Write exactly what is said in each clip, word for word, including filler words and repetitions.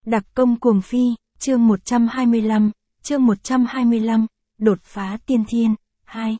Đặc công cuồng phi, chương một trăm hai mươi lăm, chương một trăm hai mươi lăm, đột phá tiên thiên, hai.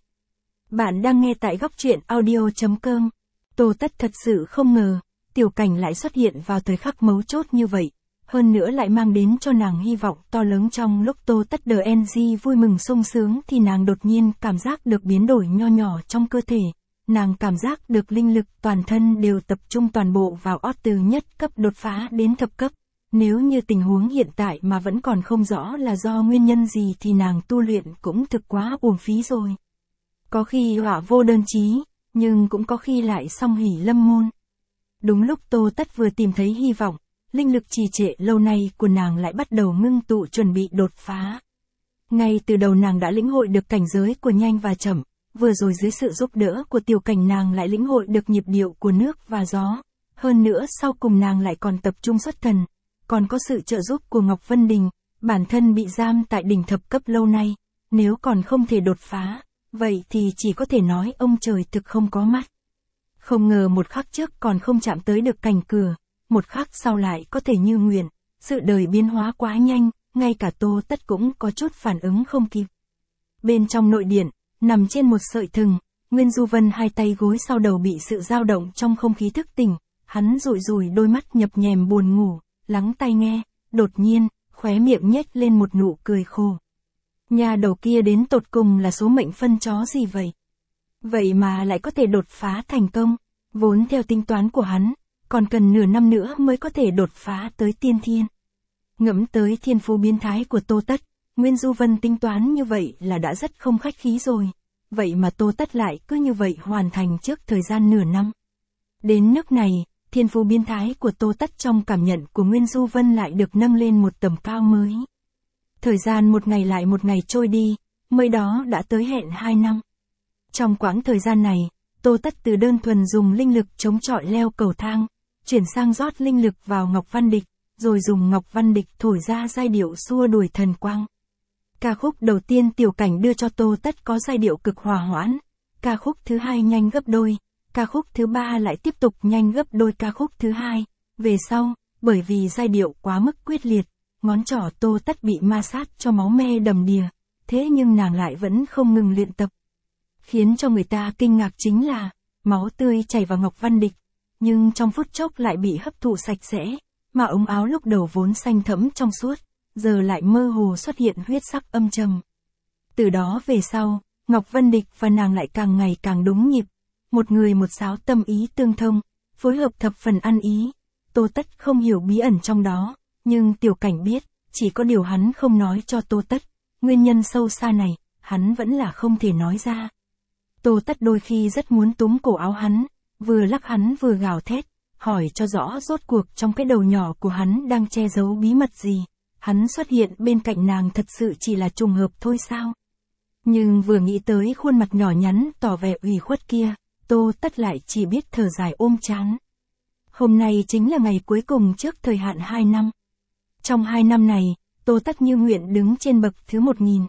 Bạn đang nghe tại góc truyện audio chấm com. Tô Tất thật sự không ngờ, Tiểu Cảnh lại xuất hiện vào thời khắc mấu chốt như vậy, hơn nữa lại mang đến cho nàng hy vọng to lớn. Trong lúc Tô Tất đờ en giê vui mừng sung sướng thì nàng đột nhiên cảm giác được biến đổi nho nhỏ trong cơ thể. Nàng cảm giác được linh lực toàn thân đều tập trung toàn bộ vào ót từ nhất cấp đột phá đến thập cấp. Nếu như tình huống hiện tại mà vẫn còn không rõ là do nguyên nhân gì thì nàng tu luyện cũng thực quá uổng phí rồi. Có khi họa vô đơn chí, nhưng cũng có khi lại song hỷ lâm môn. Đúng lúc Tô Tất vừa tìm thấy hy vọng, linh lực trì trệ lâu nay của nàng lại bắt đầu ngưng tụ chuẩn bị đột phá. Ngay từ đầu nàng đã lĩnh hội được cảnh giới của nhanh và chậm, vừa rồi dưới sự giúp đỡ của Tiểu Cảnh nàng lại lĩnh hội được nhịp điệu của nước và gió. Hơn nữa sau cùng nàng lại còn tập trung xuất thần, còn có sự trợ giúp của Ngọc Vân Đình, bản thân bị giam tại đỉnh thập cấp lâu nay, nếu còn không thể đột phá, vậy thì chỉ có thể nói ông trời thực không có mắt. Không ngờ một khắc trước còn không chạm tới được cành cửa, một khắc sau lại có thể như nguyện, sự đời biến hóa quá nhanh, ngay cả Tô Tất cũng có chút phản ứng không kịp. Bên trong nội điện, nằm trên một sợi thừng, Nguyên Du Vân hai tay gối sau đầu bị sự dao động trong không khí thức tỉnh, hắn rụi rụi đôi mắt nhập nhèm buồn ngủ, lắng tai nghe, đột nhiên, khóe miệng nhếch lên một nụ cười khổ. Nhà đầu kia đến tột cùng là số mệnh phân chó gì vậy? Vậy mà lại có thể đột phá thành công, vốn theo tính toán của hắn, còn cần nửa năm nữa mới có thể đột phá tới tiên thiên. Ngẫm tới thiên phú biến thái của Tô Tất, Nguyên Du Vân tính toán như vậy là đã rất không khách khí rồi. Vậy mà Tô Tất lại cứ như vậy hoàn thành trước thời gian nửa năm. Đến nước này, thiên phú biến thái của Tô Tất trong cảm nhận của Nguyên Du Vân lại được nâng lên một tầm cao mới. Thời gian một ngày lại một ngày trôi đi, mới đó đã tới hẹn hai năm. Trong quãng thời gian này, Tô Tất từ đơn thuần dùng linh lực chống chọi leo cầu thang, chuyển sang rót linh lực vào Ngọc Văn Địch, rồi dùng Ngọc Văn Địch thổi ra giai điệu xua đuổi thần quang. Ca khúc đầu tiên Tiểu Cảnh đưa cho Tô Tất có giai điệu cực hòa hoãn, ca khúc thứ hai nhanh gấp đôi, ca khúc thứ ba lại tiếp tục nhanh gấp đôi ca khúc thứ hai. Về sau, bởi vì giai điệu quá mức quyết liệt, ngón trỏ Tô Tất bị ma sát cho máu me đầm đìa, thế nhưng nàng lại vẫn không ngừng luyện tập. Khiến cho người ta kinh ngạc chính là, máu tươi chảy vào Ngọc Văn Địch, nhưng trong phút chốc lại bị hấp thụ sạch sẽ, mà ống áo lúc đầu vốn xanh thẫm trong suốt, giờ lại mơ hồ xuất hiện huyết sắc âm trầm. Từ đó về sau, Ngọc Vân Địch và nàng lại càng ngày càng đúng nhịp, một người một sáo tâm ý tương thông, phối hợp thập phần ăn ý. Tô Tất không hiểu bí ẩn trong đó, nhưng Tiểu Cảnh biết, chỉ có điều hắn không nói cho Tô Tất, nguyên nhân sâu xa này, hắn vẫn là không thể nói ra. Tô Tất đôi khi rất muốn túm cổ áo hắn, vừa lắc hắn vừa gào thét, hỏi cho rõ rốt cuộc trong cái đầu nhỏ của hắn đang che giấu bí mật gì. Hắn xuất hiện bên cạnh nàng thật sự chỉ là trùng hợp thôi sao? Nhưng vừa nghĩ tới khuôn mặt nhỏ nhắn tỏ vẻ ủy khuất kia, Tô Tất lại chỉ biết thở dài ôm trán. Hôm nay chính là ngày cuối cùng trước thời hạn hai năm. Trong hai năm này, Tô Tất như nguyện đứng trên bậc thứ một nghìn.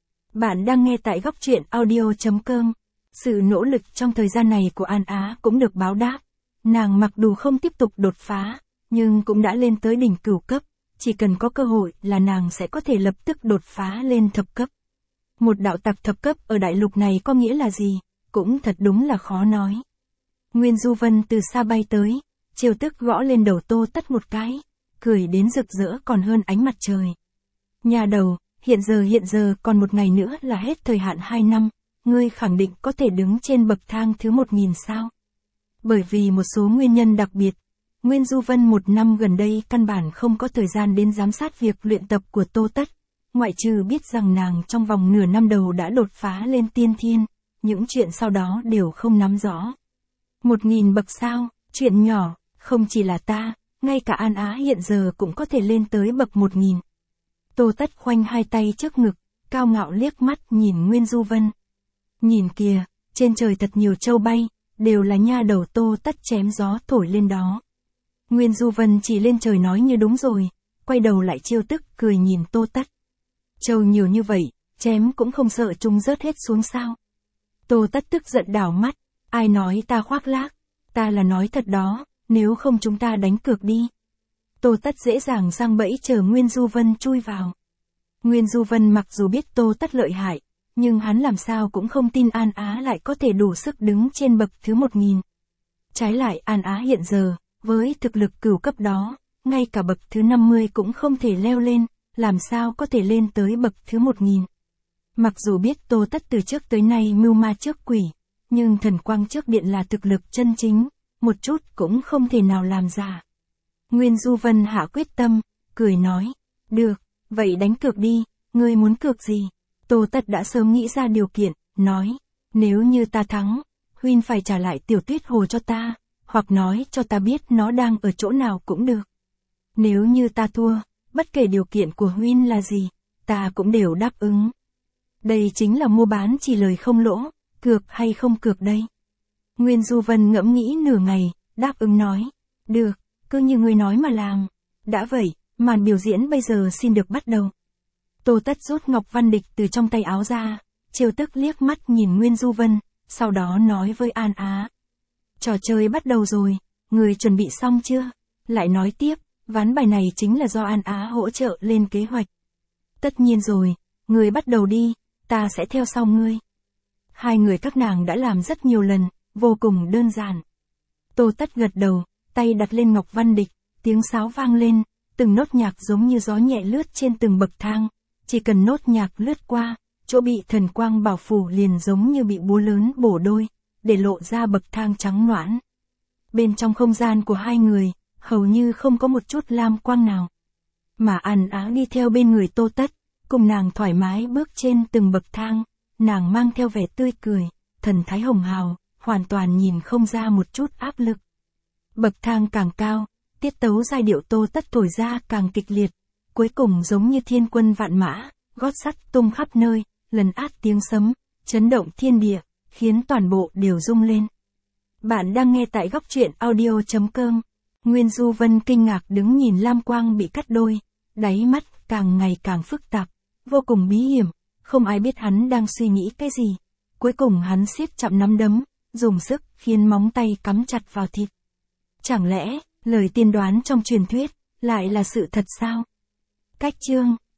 Bạn đang nghe tại góc truyện audio chấm com. Sự nỗ lực trong thời gian này của An Á cũng được báo đáp. Nàng mặc dù không tiếp tục đột phá, nhưng cũng đã lên tới đỉnh cửu cấp. Chỉ cần có cơ hội là nàng sẽ có thể lập tức đột phá lên thập cấp. Một đạo tặc thập cấp ở đại lục này có nghĩa là gì, cũng thật đúng là khó nói. Nguyên Du Vân từ xa bay tới, chiều tức gõ lên đầu Tô Tất một cái, cười đến rực rỡ còn hơn ánh mặt trời. Nhà đầu, hiện giờ hiện giờ còn một ngày nữa là hết thời hạn hai năm, ngươi khẳng định có thể đứng trên bậc thang thứ một nghìn sao? Bởi vì một số nguyên nhân đặc biệt, Nguyên Du Vân một năm gần đây căn bản không có thời gian đến giám sát việc luyện tập của Tô Tất, ngoại trừ biết rằng nàng trong vòng nửa năm đầu đã đột phá lên tiên thiên, những chuyện sau đó đều không nắm rõ. Một nghìn bậc sao, chuyện nhỏ, không chỉ là ta, ngay cả An Á hiện giờ cũng có thể lên tới bậc một nghìn. Tô Tất khoanh hai tay trước ngực, cao ngạo liếc mắt nhìn Nguyên Du Vân. Nhìn kìa, trên trời thật nhiều châu bay, đều là nha đầu Tô Tất chém gió thổi lên đó. Nguyên Du Vân chỉ lên trời nói như đúng rồi, quay đầu lại chiêu tức cười nhìn Tô Tất. Châu nhiều như vậy, chém cũng không sợ chúng rớt hết xuống sao? Tô Tất tức giận đảo mắt, ai nói ta khoác lác, ta là nói thật đó, nếu không chúng ta đánh cược đi. Tô Tất dễ dàng giăng bẫy chờ Nguyên Du Vân chui vào. Nguyên Du Vân mặc dù biết Tô Tất lợi hại, nhưng hắn làm sao cũng không tin An Á lại có thể đủ sức đứng trên bậc thứ một nghìn. Trái lại An Á hiện giờ, với thực lực cửu cấp đó, ngay cả bậc thứ năm mươi cũng không thể leo lên, làm sao có thể lên tới bậc thứ một nghìn. Mặc dù biết Tô Tất từ trước tới nay mưu ma trước quỷ, nhưng thần quang trước điện là thực lực chân chính, một chút cũng không thể nào làm giả. Nguyên Du Vân hạ quyết tâm, cười nói, được, vậy đánh cược đi, ngươi muốn cược gì? Tô Tất đã sớm nghĩ ra điều kiện, nói, nếu như ta thắng, huynh phải trả lại tiểu tuyết hồ cho ta, hoặc nói cho ta biết nó đang ở chỗ nào cũng được. Nếu như ta thua, bất kể điều kiện của huynh là gì, ta cũng đều đáp ứng. Đây chính là mua bán chỉ lời không lỗ, cược hay không cược đây? Nguyên Du Vân ngẫm nghĩ nửa ngày, đáp ứng nói, được, cứ như ngươi nói mà làm. Đã vậy, màn biểu diễn bây giờ xin được bắt đầu. Tô Tất rút ngọc văn địch từ trong tay áo ra, trêu tức liếc mắt nhìn Nguyên Du Vân, sau đó nói với An Á. Trò chơi bắt đầu rồi, người chuẩn bị xong chưa? Lại nói tiếp, ván bài này chính là do An Á hỗ trợ lên kế hoạch. Tất nhiên rồi, người bắt đầu đi, ta sẽ theo sau ngươi. Hai người các nàng đã làm rất nhiều lần, vô cùng đơn giản. Tô Tất gật đầu, tay đặt lên ngọc văn địch, tiếng sáo vang lên, từng nốt nhạc giống như gió nhẹ lướt trên từng bậc thang, chỉ cần nốt nhạc lướt qua, chỗ bị thần quang bảo phủ liền giống như bị búa lớn bổ đôi, để lộ ra bậc thang trắng nõn. Bên trong không gian của hai người, hầu như không có một chút lam quang nào. Mà An Á đi theo bên người Tô Tất, cùng nàng thoải mái bước trên từng bậc thang, nàng mang theo vẻ tươi cười, thần thái hồng hào, hoàn toàn nhìn không ra một chút áp lực. Bậc thang càng cao, tiết tấu giai điệu Tô Tất thổi ra càng kịch liệt, cuối cùng giống như thiên quân vạn mã, gót sắt tung khắp nơi, lần át tiếng sấm, chấn động thiên địa, khiến toàn bộ đều rung lên. Bạn đang nghe tại góc truyện audio chấm com. Nguyên Du Vân kinh ngạc đứng nhìn lam quang bị cắt đôi, đáy mắt càng ngày càng phức tạp, vô cùng bí hiểm, không ai biết hắn đang suy nghĩ cái gì. Cuối cùng hắn siết chặt nắm đấm, dùng sức khiến móng tay cắm chặt vào thịt. Chẳng lẽ, lời tiên đoán trong truyền thuyết, lại là sự thật sao? Cách chương